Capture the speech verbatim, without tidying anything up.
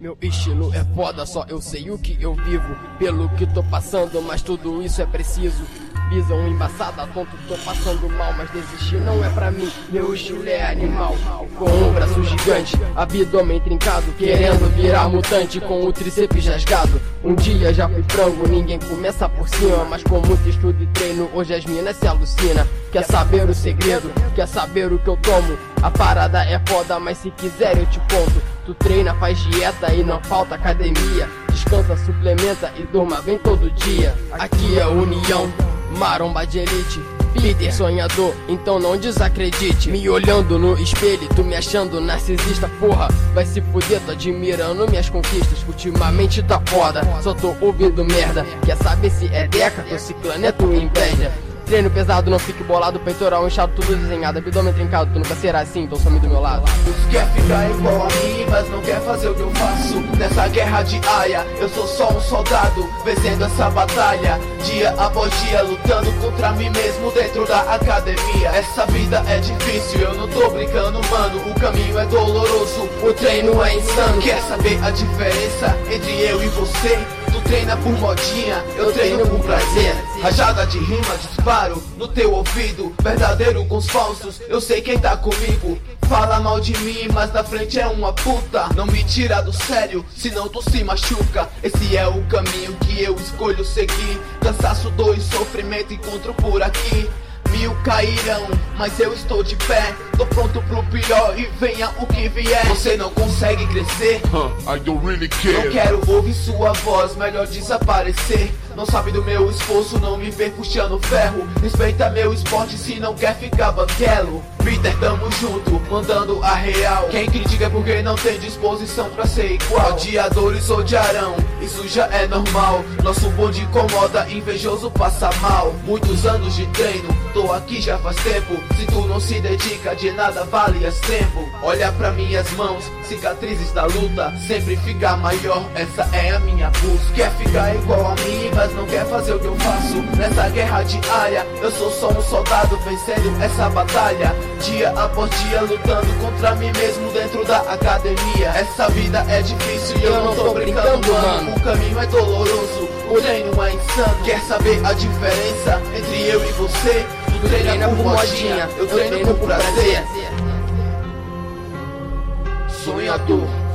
Meu estilo é foda, só eu sei o que eu vivo. Pelo que tô passando, mas tudo isso é preciso. Visão embaçada, tonto, tô passando mal, mas desistir não é pra mim, meu estilo é animal. Com um braço gigante, abdômen trincado, querendo virar mutante com o tríceps rasgado. Um dia já fui frango, ninguém começa por cima, mas com muito estudo e treino, hoje as minas se alucina. Quer saber o segredo? Quer saber o que eu tomo? A parada é foda, mas se quiser eu te conto. Tu treina, faz dieta e não falta academia. Descansa, suplementa e durma bem todo dia. Aqui é união, maromba de elite, líder sonhador, então não desacredite. Me olhando no espelho, tu me achando narcisista, porra, vai se fuder, tô admirando minhas conquistas. Ultimamente tá foda, só tô ouvindo merda. Quer saber se é deca, tô ciclando é tua inveja. Treino pesado, não fique bolado, peitoral inchado, tudo desenhado, abdômen trincado, tu nunca será assim, então some do meu lado. Quer ficar igual a mim, mas não quer fazer o que eu faço. Nessa guerra diária, eu sou só um soldado, vencendo essa batalha, dia após dia, lutando contra mim mesmo dentro da academia. Essa vida é difícil, eu não tô brincando, mano, o caminho é doloroso, o treino é insano. Quer saber a diferença entre eu e você? Tu treina por modinha, eu treino por prazer. Rajada de rima, disparo no teu ouvido, verdadeiro com os falsos, eu sei quem tá comigo. Fala mal de mim, mas na frente é uma puta. Não me tira do sério, senão tu se machuca. Esse é o caminho que eu escolho seguir. Cansaço, dor e sofrimento encontro por aqui. Mil cairão, mas eu estou de pé. Tô pronto pro pior e venha o que vier. Você não consegue crescer, huh, I don't really care. Não quero ouvir sua voz, melhor desaparecer. Não sabe do meu esforço, não me vê puxando ferro. Respeita meu esporte se não quer ficar banquelo. Peter, tamo junto, mandando a real. Quem critica é porque não tem disposição pra ser igual. Odiadores odiarão, isso já é normal. Nosso bonde incomoda, invejoso passa mal. Muitos anos de treino, tô aqui já faz tempo. Se tu não se dedica, de nada vale esse tempo. Olha pra minhas mãos, cicatrizes da luta, sempre fica maior, essa é a minha busca. Quer ficar igual a mim, mas não quer fazer o que eu faço. Nessa guerra diária, eu sou só um soldado vencendo essa batalha, dia após dia lutando contra mim mesmo dentro da academia. Essa vida é difícil e eu não tô brincando, mano, o caminho é doloroso, o treino é insano. Quer saber a diferença entre eu e você? Tu treina por modinha, eu treino por prazer. Sonhador.